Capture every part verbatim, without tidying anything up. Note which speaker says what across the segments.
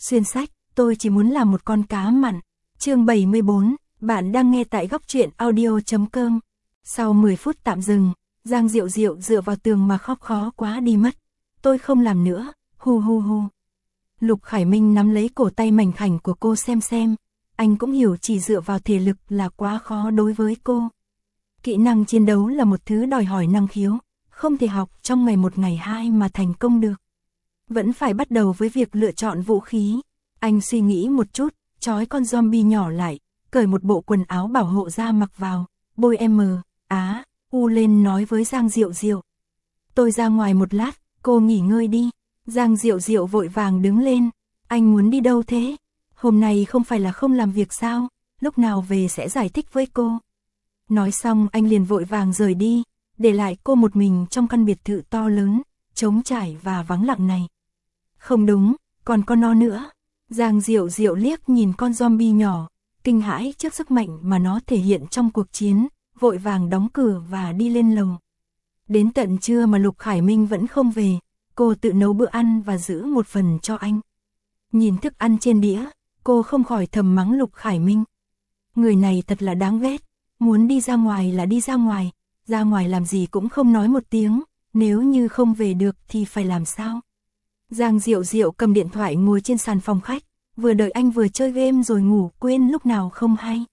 Speaker 1: Xuyên sách, tôi chỉ muốn làm một con cá mặn. Chương bảy mươi bốn, bạn đang nghe tại góc truyện audio.com. Sau mười phút tạm dừng, Giang Diệu Diệu dựa vào tường mà khóc khó quá đi mất. Tôi không làm nữa, hu hu hu. Lục Khải Minh nắm lấy cổ tay mảnh khảnh của cô xem xem. Anh cũng hiểu chỉ dựa vào thể lực là quá khó đối với cô. Kỹ năng chiến đấu là một thứ đòi hỏi năng khiếu, không thể học trong ngày một ngày hai mà thành công được. Vẫn phải bắt đầu với việc lựa chọn vũ khí. Anh suy nghĩ một chút, trói con zombie nhỏ lại, cởi một bộ quần áo bảo hộ ra mặc vào, bôi M, Á, U lên nói với Giang Diệu Diệu. Tôi ra ngoài một lát, cô nghỉ ngơi đi. Giang Diệu Diệu vội vàng đứng lên. Anh muốn đi đâu thế? Hôm nay không phải là không làm việc sao, lúc nào về sẽ giải thích với cô. Nói xong anh liền vội vàng rời đi, để lại cô một mình trong căn biệt thự to lớn, trống trải và vắng lặng này. Không đúng, còn con nó nữa. Giang Diệu Diệu liếc nhìn con zombie nhỏ, kinh hãi trước sức mạnh mà nó thể hiện trong cuộc chiến, vội vàng đóng cửa và đi lên lầu. Đến tận trưa mà Lục Khải Minh vẫn không về, cô tự nấu bữa ăn và giữ một phần cho anh. Nhìn thức ăn trên đĩa, cô không khỏi thầm mắng Lục Khải Minh. Người này thật là đáng ghét, muốn đi ra ngoài là đi ra ngoài, ra ngoài làm gì cũng không nói một tiếng, nếu như không về được thì phải làm sao? Giang Diệu Diệu cầm điện thoại ngồi trên sàn phòng khách, vừa đợi anh vừa chơi game rồi ngủ quên lúc nào không hay.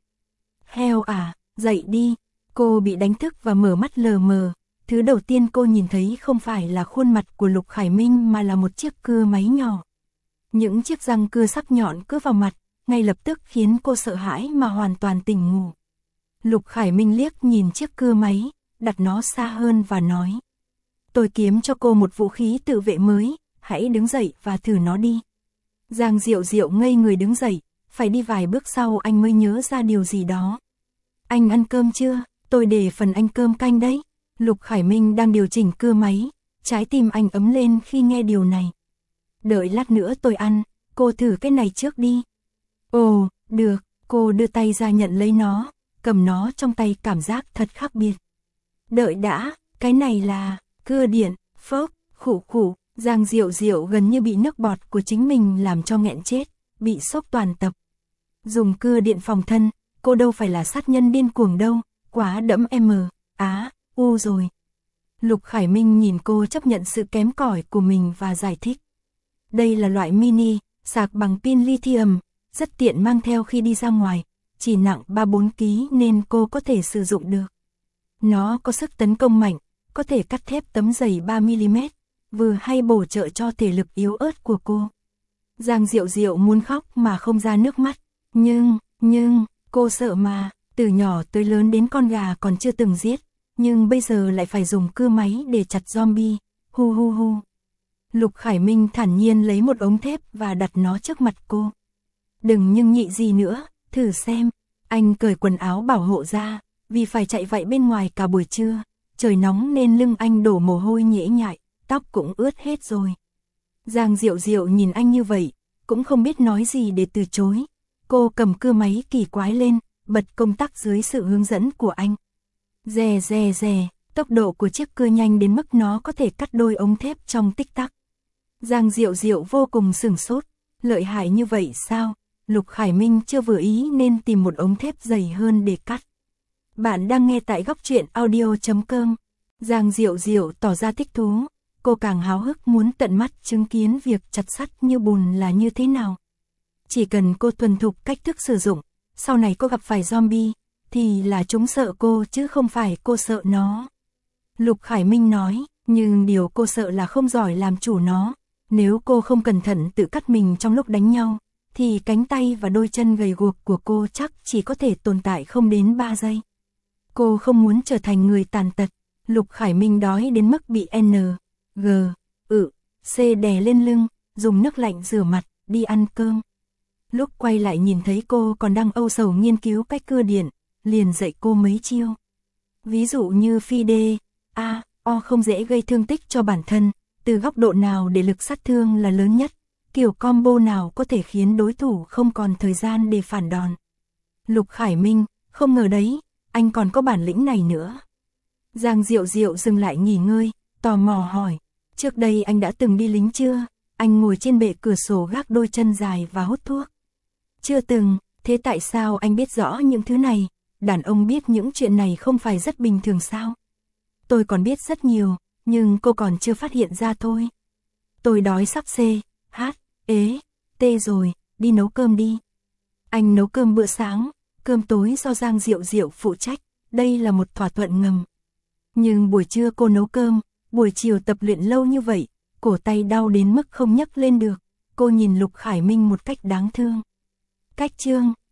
Speaker 1: Heo à, dậy đi, cô bị đánh thức và mở mắt lờ mờ. Thứ đầu tiên cô nhìn thấy không phải là khuôn mặt của Lục Khải Minh mà là một chiếc cưa máy nhỏ. Những chiếc răng cưa sắc nhọn cứ vào mặt, ngay lập tức khiến cô sợ hãi mà hoàn toàn tỉnh ngủ. Lục Khải Minh liếc nhìn chiếc cưa máy, đặt nó xa hơn và nói. Tôi kiếm cho cô một vũ khí tự vệ mới, hãy đứng dậy và thử nó đi. Giang Diệu Diệu ngây người đứng dậy, phải đi vài bước sau anh mới nhớ ra điều gì đó. Anh ăn cơm chưa? Tôi để phần anh cơm canh đấy. Lục Khải Minh đang điều chỉnh cưa máy, trái tim anh ấm lên khi nghe điều này. Đợi lát nữa tôi ăn, cô thử cái này trước đi. Ồ, được, cô đưa tay ra nhận lấy nó, cầm nó trong tay cảm giác thật khác biệt. Đợi đã, cái này là cưa điện, phốc, khủ khủ. Giang Diệu Diệu gần như bị nước bọt của chính mình làm cho nghẹn chết, bị sốc toàn tập. Dùng cưa điện phòng thân, cô đâu phải là sát nhân điên cuồng đâu, quá đẫm M, Á, U rồi. Lục Khải Minh nhìn cô chấp nhận sự kém cỏi của mình và giải thích. Đây là loại mini, sạc bằng pin lithium, rất tiện mang theo khi đi ra ngoài, chỉ nặng ba bốn ki lô gam nên cô có thể sử dụng được. Nó có sức tấn công mạnh, có thể cắt thép tấm dày ba mi li mét, vừa hay bổ trợ cho thể lực yếu ớt của cô. Giang Diệu Diệu muốn khóc mà không ra nước mắt, nhưng, nhưng, cô sợ mà, từ nhỏ tới lớn đến con gà còn chưa từng giết, nhưng bây giờ lại phải dùng cưa máy để chặt zombie, hu hu hu. Lục Khải Minh thản nhiên lấy một ống thép và đặt nó trước mặt cô. Đừng nhưng nhị gì nữa, thử xem. Anh cởi quần áo bảo hộ ra, vì phải chạy vạy bên ngoài cả buổi trưa, trời nóng nên lưng anh đổ mồ hôi nhễ nhại, tóc cũng ướt hết rồi. Giang Diệu Diệu nhìn anh như vậy, cũng không biết nói gì để từ chối. Cô cầm cưa máy kỳ quái lên, bật công tắc dưới sự hướng dẫn của anh. Rè rè rè, tốc độ của chiếc cưa nhanh đến mức nó có thể cắt đôi ống thép trong tích tắc. Giang Diệu Diệu vô cùng sửng sốt, lợi hại như vậy sao? Lục Khải Minh chưa vừa ý nên tìm một ống thép dày hơn để cắt. Bạn đang nghe tại góc truyện audio.com. Giang Diệu Diệu tỏ ra thích thú, cô càng háo hức muốn tận mắt chứng kiến việc chặt sắt như bùn là như thế nào. Chỉ cần cô thuần thục cách thức sử dụng, sau này cô gặp phải zombie, thì là chúng sợ cô chứ không phải cô sợ nó. Lục Khải Minh nói, nhưng điều cô sợ là không giỏi làm chủ nó. Nếu cô không cẩn thận tự cắt mình trong lúc đánh nhau, thì cánh tay và đôi chân gầy guộc của cô chắc chỉ có thể tồn tại không đến ba giây. Cô không muốn trở thành người tàn tật. Lục Khải Minh đói đến mức bị N, G, ự, C đè lên lưng, dùng nước lạnh rửa mặt, đi ăn cơm. Lúc quay lại nhìn thấy cô còn đang âu sầu nghiên cứu cách cưa điện, liền dạy cô mấy chiêu. Ví dụ như phi đê, A, O không dễ gây thương tích cho bản thân, từ góc độ nào để lực sát thương là lớn nhất, kiểu combo nào có thể khiến đối thủ không còn thời gian để phản đòn. Lục Khải Minh, không ngờ đấy, anh còn có bản lĩnh này nữa. Giang Diệu Diệu dừng lại nghỉ ngơi, tò mò hỏi, trước đây anh đã từng đi lính chưa? Anh ngồi trên bệ cửa sổ gác đôi chân dài và hút thuốc. Chưa từng, thế tại sao anh biết rõ những thứ này? Đàn ông biết những chuyện này không phải rất bình thường sao? Tôi còn biết rất nhiều, nhưng cô còn chưa phát hiện ra thôi. Tôi đói sắp xê, hát, ế, tê rồi, đi nấu cơm đi. Anh nấu cơm bữa sáng, cơm tối do Giang Diệu Diệu phụ trách, đây là một thỏa thuận ngầm. Nhưng buổi trưa cô nấu cơm, buổi chiều tập luyện lâu như vậy, cổ tay đau đến mức không nhấc lên được. Cô nhìn Lục Khải Minh một cách đáng thương. Cách Trương,